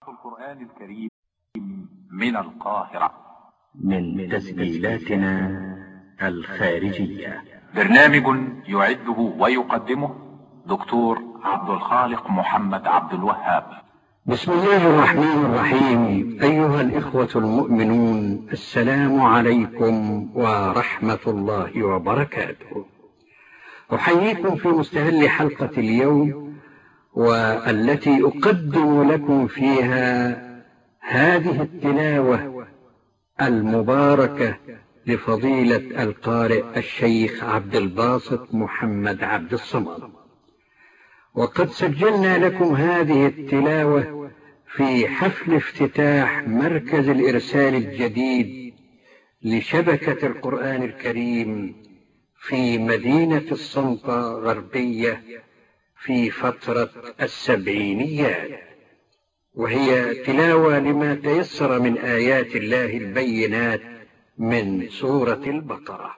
القرآن الكريم من القاهرة، من تسجيلاتنا الخارجية. برنامج يعده ويقدمه دكتور عبد الخالق محمد عبد الوهاب. بسم الله الرحمن الرحيم. أيها الإخوة المؤمنون، السلام عليكم ورحمة الله وبركاته. أحييكم في مستهل حلقة اليوم، والتي أقدم لكم فيها هذه التلاوة المباركة لفضيلة القارئ الشيخ عبد الباسط محمد عبد الصمد. وقد سجلنا لكم هذه التلاوة في حفل افتتاح مركز الإرسال الجديد لشبكة القرآن الكريم في مدينة الصنطة غربية في فترة السبعينيات، وهي تلاوة لما تيسر من آيات الله البينات من سورة البقرة.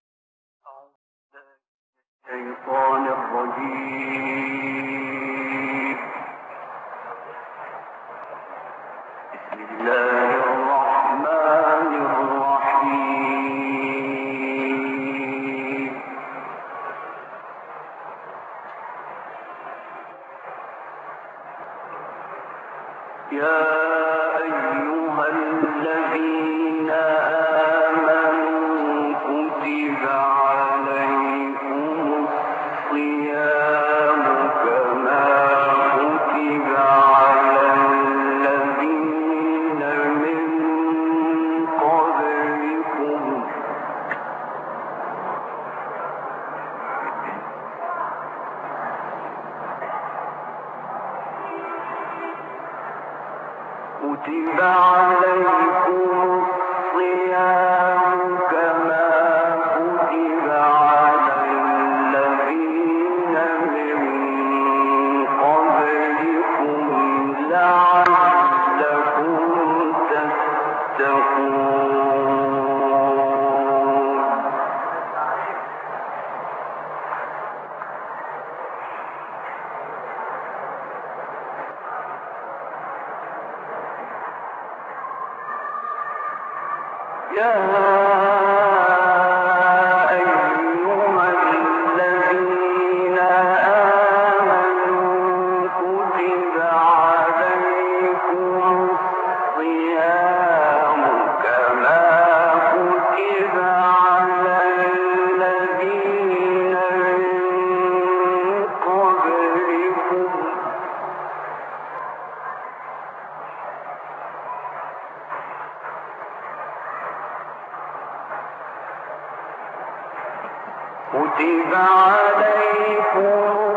الشيطان الرجيم. بسم الله الرحمن الرحيم. يا أيها الذين آمنوا كتب عليكم الصيام كما كتب على الذين من قبلكم كتب عليكم الصيام كما كتب على الذين من قبلكم لعلكم تتقون. يا أيها الذين آمنوا كتب عليكم الصيام كما كتب على الذين من قبلكم كتب عليكم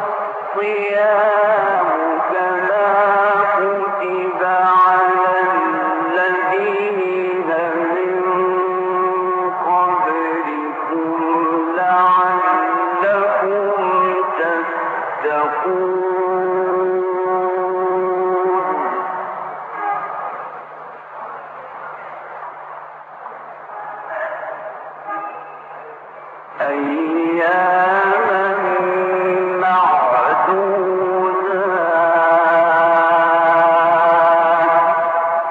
الصيام كما كتب على الذين من قبلكم لعلكم تتقون. أياما معدودات،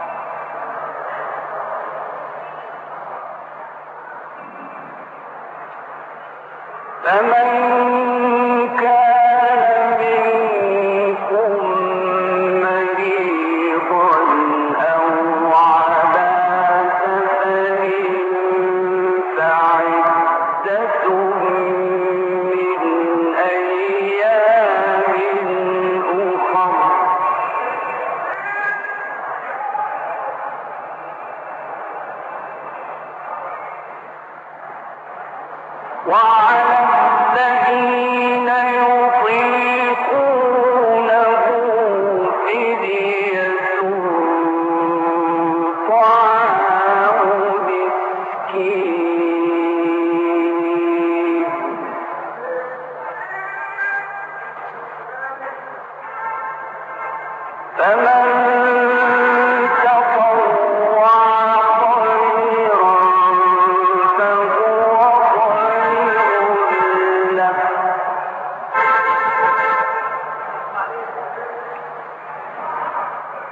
فمن كان منكم مريضا أو على سفر فعدة من أيام أخر. وعلى الذين يطيقونه فدية طعام مسكين. فمن تطوع خيرا فهو خير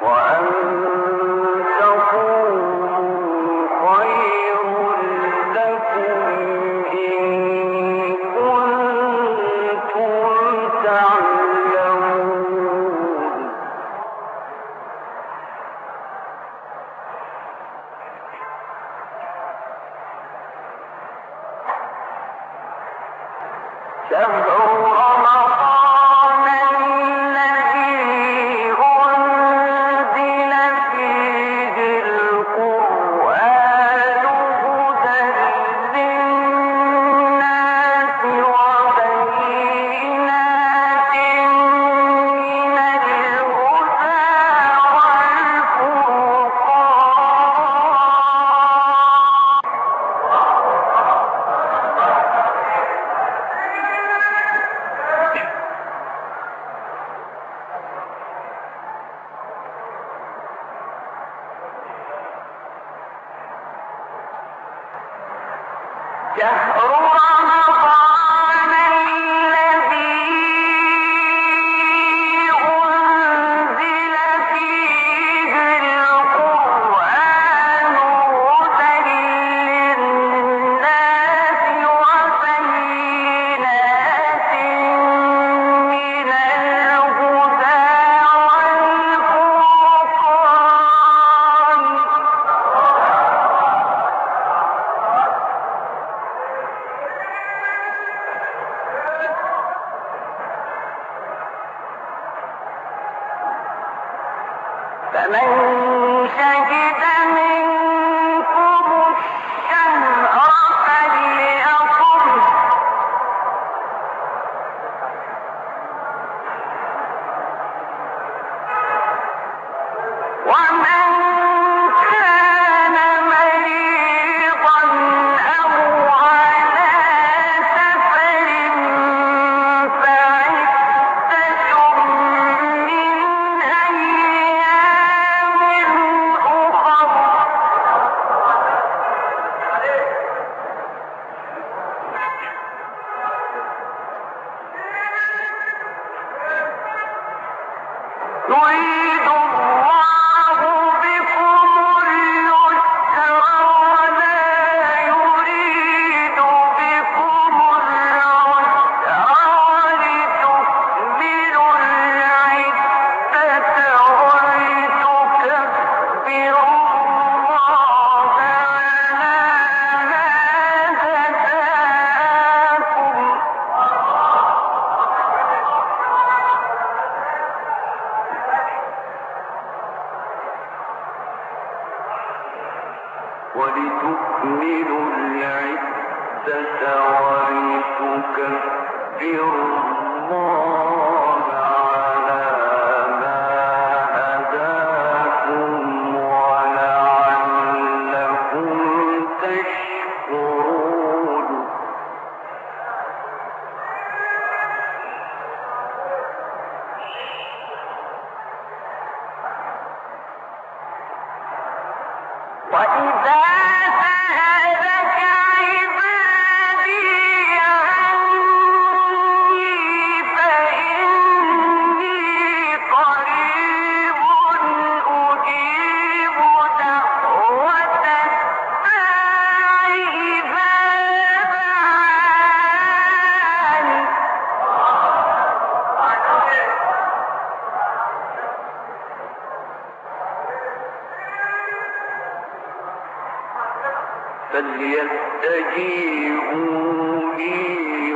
فليستجيبوا لي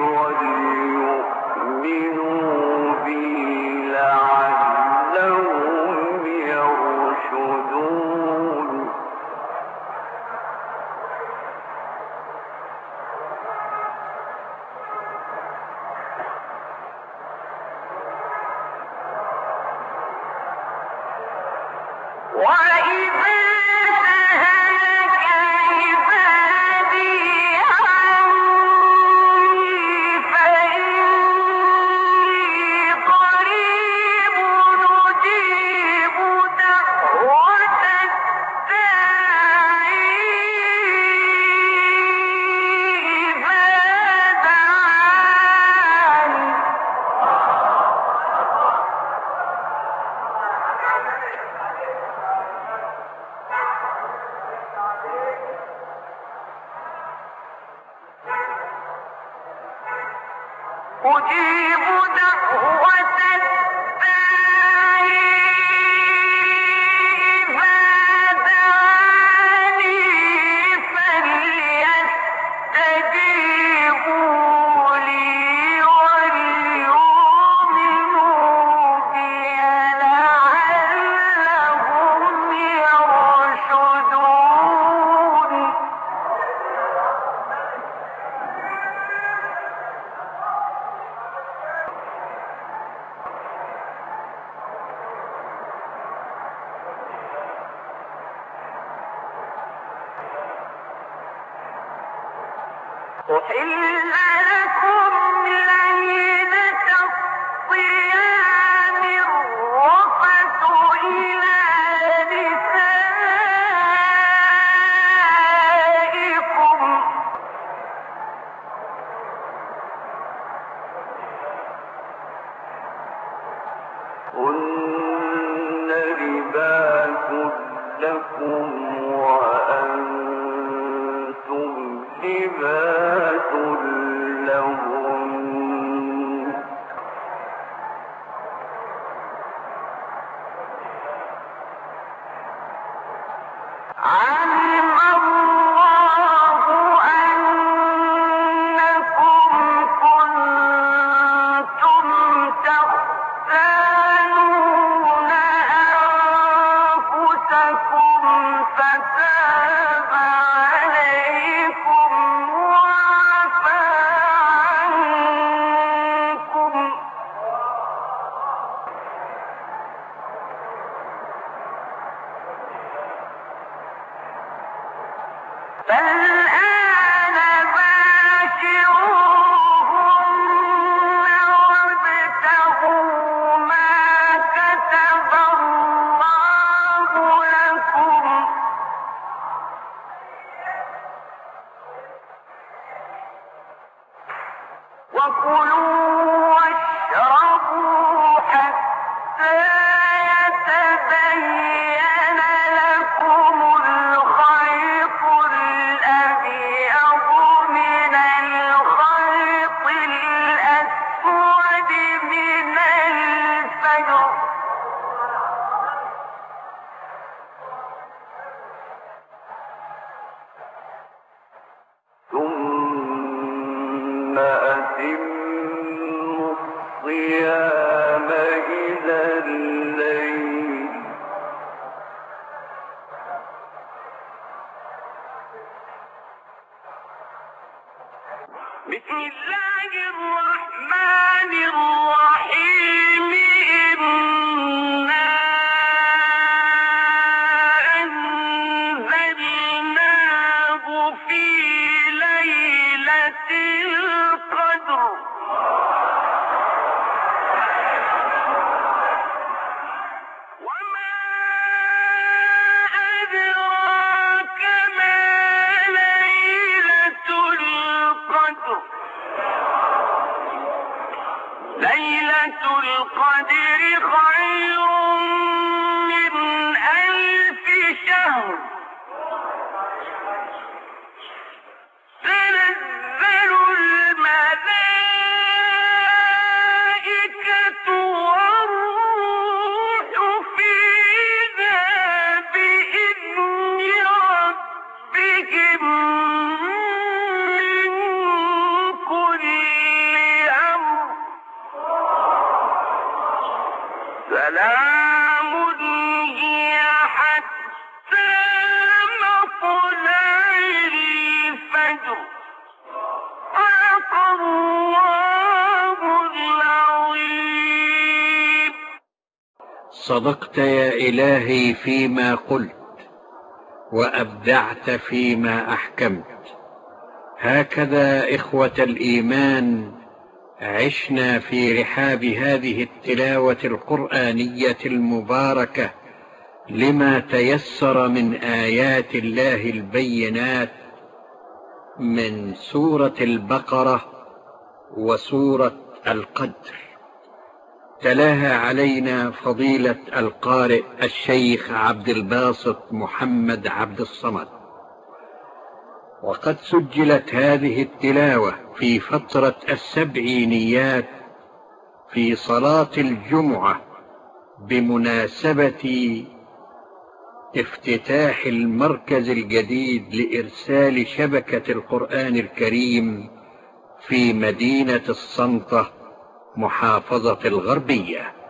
وليؤمنوا بي لعلهم يرشدون. أجيب دعوة الداعي إذا دعاني فليستجيبوا لي وليؤمنوا بي لعلهم يرشدون. أحل لكم ليلة الصيام الرفث إلى نسائكم هن لباس لكم وأنتم لباس لهم. علم الله أنكم كنتم تختانون أنفسكم فتاب عليكم وعفى عنكم. فالآن باشروهن وابتغوا ما كتب الله لكم وكلوا واشربوا حتى يتبين لكم الخيط الأبيض من الخيط الأسود من الفجر ثم أتموا الصيام إلى الليل. بسم الله الرحمن الرحيم. إنا أنزلناه في ليلة القدر وما أدراك ما ليلة القدر. ليلة القدر خير من 1000 شهر. تنزل الملائكة والروح فيها بإذن ربهم من كل أمر. سلام هي حتى مطلع الفجر. صدق الله العظيم. صدقت يا إلهي فيما قلت، وأبدعت فيما أحكمت. هكذا إخوة الإيمان عشنا في رحاب هذه التلاوة القرآنية المباركة لما تيسر من آيات الله البينات من سورة البقرة وسورة القدر. تلاها علينا فضيلة القارئ الشيخ عبد الباسط محمد عبد الصمد، وقد سجلت هذه التلاوة في فترة السبعينيات في صلاة الجمعة بمناسبة افتتاح المركز الجديد لإرسال شبكة القرآن الكريم في مدينة الصنطة محافظة الغربية.